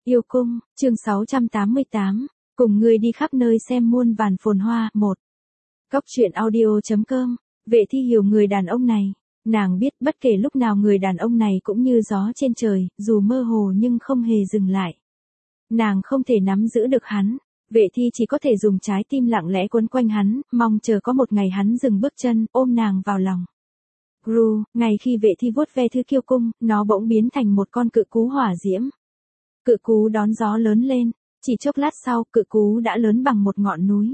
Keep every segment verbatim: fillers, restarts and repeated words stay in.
Yêu cung, chương sáu trăm tám mươi tám, cùng ngươi đi khắp nơi xem muôn vàn phồn hoa, một. Cốc truyện audio.com, Vệ Thi hiểu người đàn ông này, nàng biết bất kể lúc nào người đàn ông này cũng như gió trên trời, dù mơ hồ nhưng không hề dừng lại. Nàng không thể nắm giữ được hắn, Vệ Thi chỉ có thể dùng trái tim lặng lẽ quấn quanh hắn, mong chờ có một ngày hắn dừng bước chân, ôm nàng vào lòng. Gru, ngày khi Vệ Thi vuốt ve thứ kiêu cung, nó bỗng biến thành một con cự cú hỏa diễm. Cự cú đón gió lớn lên, chỉ chốc lát sau, cự cú đã lớn bằng một ngọn núi.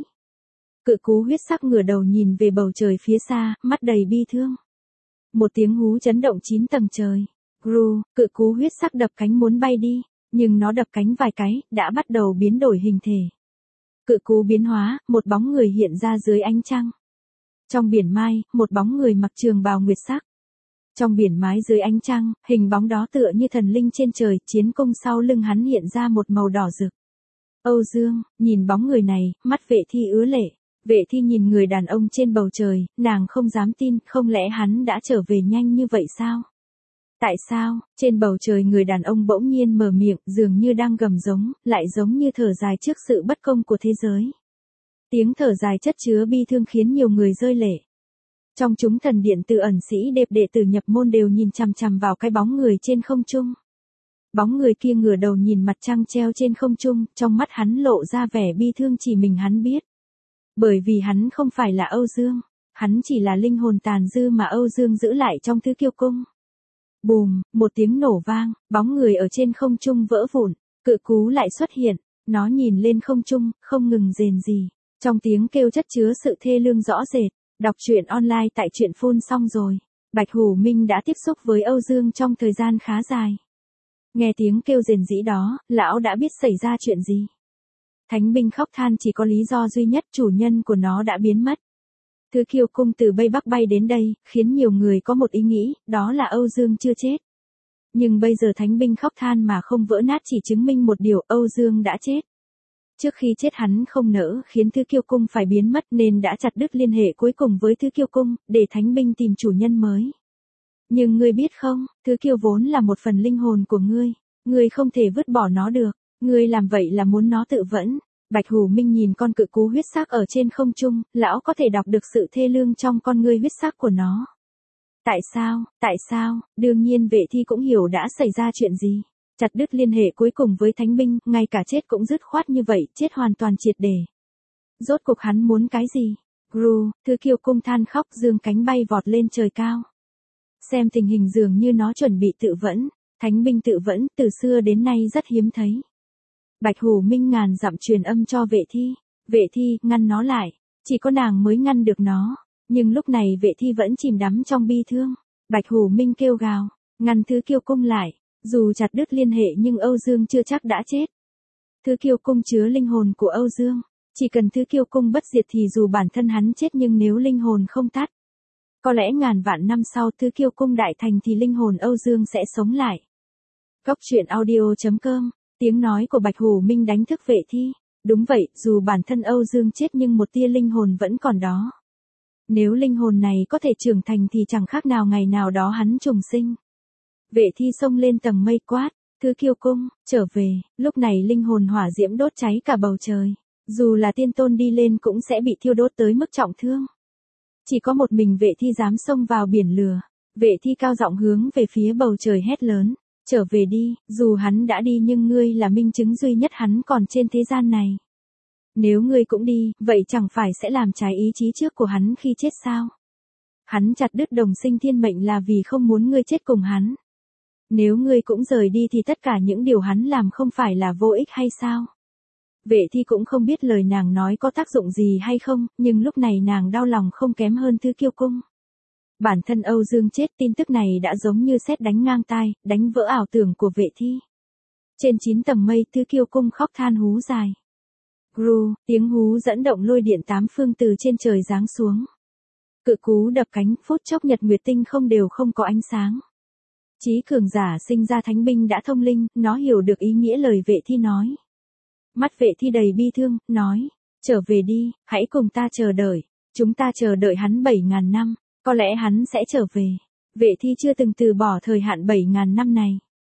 Cự cú huyết sắc ngửa đầu nhìn về bầu trời phía xa, mắt đầy bi thương. Một tiếng hú chấn động chín tầng trời. Gru, cự cú huyết sắc đập cánh muốn bay đi, nhưng nó đập cánh vài cái, đã bắt đầu biến đổi hình thể. Cự cú biến hóa, một bóng người hiện ra dưới ánh trăng. Trong biển mai, một bóng người mặc trường bào nguyệt sắc. Trong biển mái dưới ánh trăng, hình bóng đó tựa như thần linh trên trời, chiến cung sau lưng hắn hiện ra một màu đỏ rực. Âu Dương, nhìn bóng người này, mắt Vệ Thi ứa lệ. Vệ Thi nhìn người đàn ông trên bầu trời, nàng không dám tin, không lẽ hắn đã trở về nhanh như vậy sao? Tại sao, trên bầu trời người đàn ông bỗng nhiên mở miệng, dường như đang gầm giống, lại giống như thở dài trước sự bất công của thế giới. Tiếng thở dài chất chứa bi thương khiến nhiều người rơi lệ. Trong chúng thần điện từ ẩn sĩ đẹp đệ tử nhập môn đều nhìn chằm chằm vào cái bóng người trên không trung. Bóng người kia ngửa đầu nhìn mặt trăng treo trên không trung, trong mắt hắn lộ ra vẻ bi thương chỉ mình hắn biết. Bởi vì hắn không phải là Âu Dương, hắn chỉ là linh hồn tàn dư mà Âu Dương giữ lại trong thứ kiêu cung. Bùm, một tiếng nổ vang, bóng người ở trên không trung vỡ vụn, cự cú lại xuất hiện, nó nhìn lên không trung, không ngừng rền rì, trong tiếng kêu chất chứa sự thê lương rõ rệt. Đọc truyện online tại truyện phun xong rồi. Bạch Hủ Minh đã tiếp xúc với Âu Dương trong thời gian khá dài. Nghe tiếng kêu rền rĩ đó, lão đã biết xảy ra chuyện gì. Thánh binh khóc than chỉ có lý do duy nhất, chủ nhân của nó đã biến mất. Thứ kiêu cung từ Bay Bắc bay đến đây, khiến nhiều người có một ý nghĩ, đó là Âu Dương chưa chết. Nhưng bây giờ thánh binh khóc than mà không vỡ nát chỉ chứng minh một điều, Âu Dương đã chết. Trước khi chết hắn không nỡ khiến thứ kiêu cung phải biến mất nên đã chặt đứt liên hệ cuối cùng với thứ kiêu cung, để thánh binh tìm chủ nhân mới. Nhưng ngươi biết không, thứ kiêu vốn là một phần linh hồn của ngươi, ngươi không thể vứt bỏ nó được, ngươi làm vậy là muốn nó tự vẫn. Bạch Hủ Minh nhìn con cự cú huyết sắc ở trên không trung, lão có thể đọc được sự thê lương trong con ngươi huyết sắc của nó. Tại sao, tại sao, đương nhiên Vệ Thi cũng hiểu đã xảy ra chuyện gì. Chặt đứt liên hệ cuối cùng với thánh binh, ngay cả chết cũng dứt khoát như vậy, chết hoàn toàn triệt để. Rốt cuộc hắn muốn cái gì? Gru, thứ kiêu cung than khóc dương cánh bay vọt lên trời cao. Xem tình hình dường như nó chuẩn bị tự vẫn, thánh binh tự vẫn, từ xưa đến nay rất hiếm thấy. Bạch Hủ Minh ngàn dặm truyền âm cho Vệ Thi. Vệ Thi, ngăn nó lại, chỉ có nàng mới ngăn được nó. Nhưng lúc này Vệ Thi vẫn chìm đắm trong bi thương. Bạch Hủ Minh kêu gào, ngăn thứ kiêu cung lại. Dù chặt đứt liên hệ nhưng Âu Dương chưa chắc đã chết. Thứ kiêu cung chứa linh hồn của Âu Dương. Chỉ cần thứ kiêu cung bất diệt thì dù bản thân hắn chết nhưng nếu linh hồn không tắt, có lẽ ngàn vạn năm sau thứ kiêu cung đại thành thì linh hồn Âu Dương sẽ sống lại. Cốc truyện audio.com, tiếng nói của Bạch Hủ Minh đánh thức Vệ Thi. Đúng vậy, dù bản thân Âu Dương chết nhưng một tia linh hồn vẫn còn đó. Nếu linh hồn này có thể trưởng thành thì chẳng khác nào ngày nào đó hắn trùng sinh. Vệ Thi xông lên tầng mây quát, thứ kiêu cung, trở về, lúc này linh hồn hỏa diễm đốt cháy cả bầu trời. Dù là tiên tôn đi lên cũng sẽ bị thiêu đốt tới mức trọng thương. Chỉ có một mình Vệ Thi dám xông vào biển lửa. Vệ Thi cao giọng hướng về phía bầu trời hét lớn, trở về đi, dù hắn đã đi nhưng ngươi là minh chứng duy nhất hắn còn trên thế gian này. Nếu ngươi cũng đi, vậy chẳng phải sẽ làm trái ý chí trước của hắn khi chết sao? Hắn chặt đứt đồng sinh thiên mệnh là vì không muốn ngươi chết cùng hắn. Nếu ngươi cũng rời đi thì tất cả những điều hắn làm không phải là vô ích hay sao? Vệ Thi cũng không biết lời nàng nói có tác dụng gì hay không, nhưng lúc này nàng đau lòng không kém hơn thứ kiêu cung. Bản thân Âu Dương chết, tin tức này đã giống như sét đánh ngang tai, đánh vỡ ảo tưởng của Vệ Thi. Trên chín tầng mây, thứ kiêu cung khóc than hú dài. Gru, tiếng hú dẫn động lôi điện tám phương từ trên trời giáng xuống. Cự cú đập cánh, phút chốc nhật nguyệt tinh không đều không có ánh sáng. Chí cường giả sinh ra thánh binh đã thông linh, nó hiểu được ý nghĩa lời Vệ Thi nói. Mắt Vệ Thi đầy bi thương, nói, trở về đi, hãy cùng ta chờ đợi, chúng ta chờ đợi hắn bảy ngàn năm, có lẽ hắn sẽ trở về. Vệ Thi chưa từng từ bỏ thời hạn bảy ngàn năm này.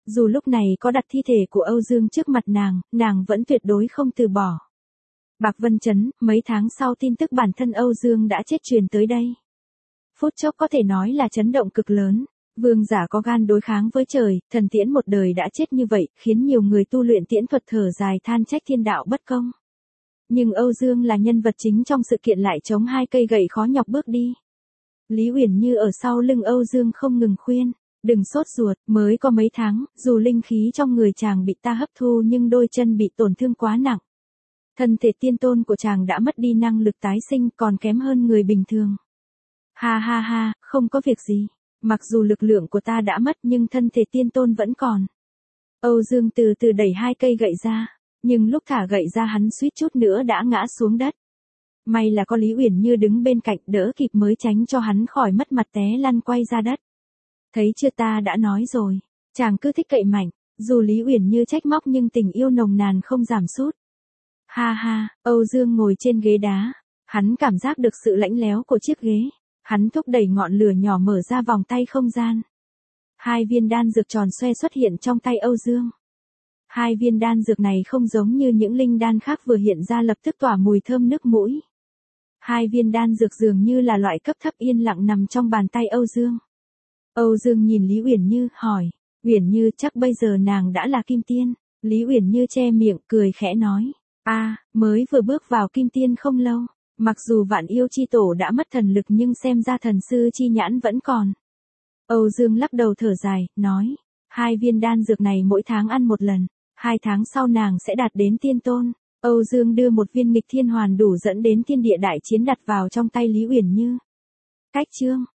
Dù lúc này có đặt thi thể của Âu Dương trước mặt nàng, nàng vẫn tuyệt đối không từ bỏ. Bạc Vân Chấn, mấy tháng sau tin tức bản thân Âu Dương đã chết truyền tới đây. Phút chốc có thể nói là chấn động cực lớn. Vương giả có gan đối kháng với trời, thần tiễn một đời đã chết như vậy, khiến nhiều người tu luyện tiễn thuật thở dài than trách thiên đạo bất công. Nhưng Âu Dương là nhân vật chính trong sự kiện lại chống hai cây gậy khó nhọc bước đi. Lý Uyển Như ở sau lưng Âu Dương không ngừng khuyên, đừng sốt ruột, mới có mấy tháng, dù linh khí trong người chàng bị ta hấp thu nhưng đôi chân bị tổn thương quá nặng. Thân thể tiên tôn của chàng đã mất đi năng lực tái sinh còn kém hơn người bình thường. Ha ha ha, không có việc gì. Mặc dù lực lượng của ta đã mất nhưng thân thể tiên tôn vẫn còn. Âu Dương từ từ đẩy hai cây gậy ra, nhưng lúc thả gậy ra hắn suýt chút nữa đã ngã xuống đất. May là có Lý Uyển Như đứng bên cạnh đỡ kịp mới tránh cho hắn khỏi mất mặt té lăn quay ra đất. Thấy chưa, ta đã nói rồi, chàng cứ thích cậy mạnh, dù Lý Uyển Như trách móc nhưng tình yêu nồng nàn không giảm sút. Ha ha, Âu Dương ngồi trên ghế đá, hắn cảm giác được sự lạnh lẽo của chiếc ghế. Hắn thúc đẩy ngọn lửa nhỏ mở ra vòng tay không gian. Hai viên đan dược tròn xoe xuất hiện trong tay Âu Dương. Hai viên đan dược này không giống như những linh đan khác vừa hiện ra lập tức tỏa mùi thơm nước mũi. Hai viên đan dược dường như là loại cấp thấp yên lặng nằm trong bàn tay Âu Dương. Âu Dương nhìn Lý Uyển Như, hỏi, Uyển Như chắc bây giờ nàng đã là kim tiên. Lý Uyển Như che miệng cười khẽ nói, a à, mới vừa bước vào kim tiên không lâu. Mặc dù Vạn Yêu Chi Tổ đã mất thần lực nhưng xem ra thần sư chi nhãn vẫn còn. Âu Dương lắc đầu thở dài, nói, hai viên đan dược này mỗi tháng ăn một lần, hai tháng sau nàng sẽ đạt đến tiên tôn. Âu Dương đưa một viên nghịch thiên hoàn đủ dẫn đến thiên địa đại chiến đặt vào trong tay Lý Uyển Như. Cách chương